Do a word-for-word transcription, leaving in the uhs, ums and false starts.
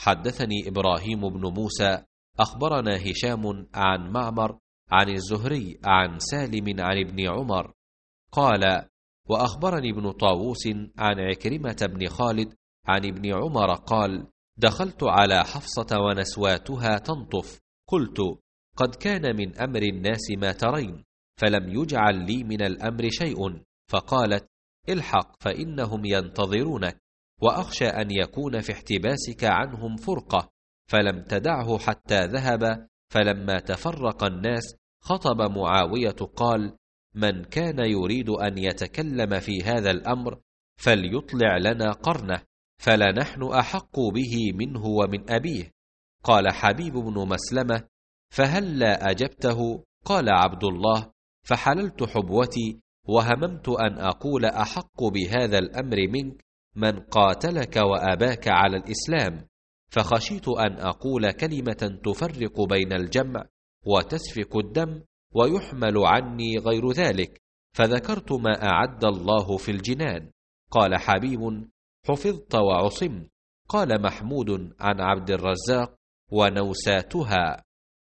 حدثني إبراهيم بن موسى أخبرنا هشام عن معمر عن الزهري عن سالم عن ابن عمر قال: وأخبرني ابن طاووس عن عكرمة بن خالد عن ابن عمر قال: دخلت على حفصة ونسواتها تنطف، قلت: قد كان من أمر الناس ما ترين، فلم يجعل لي من الأمر شيء. فقالت: الحق فإنهم ينتظرونك، وأخشى أن يكون في احتباسك عنهم فرقة. فلم تدعه حتى ذهب، فلما تفرق الناس خطب معاوية قال: من كان يريد أن يتكلم في هذا الأمر فليطلع لنا قرنه، فلنحن أحق به منه ومن أبيه. قال حبيب بن مسلمة: فهل لا أجبته؟ قال عبد الله: فحللت حبوتي وهممت أن أقول أحق بهذا الأمر منك من قاتلك وأباك على الإسلام، فخشيت أن أقول كلمة تفرق بين الجمع وتسفك الدم ويحمل عني غير ذلك، فذكرت ما أعد الله في الجنان. قال حبيب: حفظت وعصمت. قال محمود عن عبد الرزاق: ونوساتها.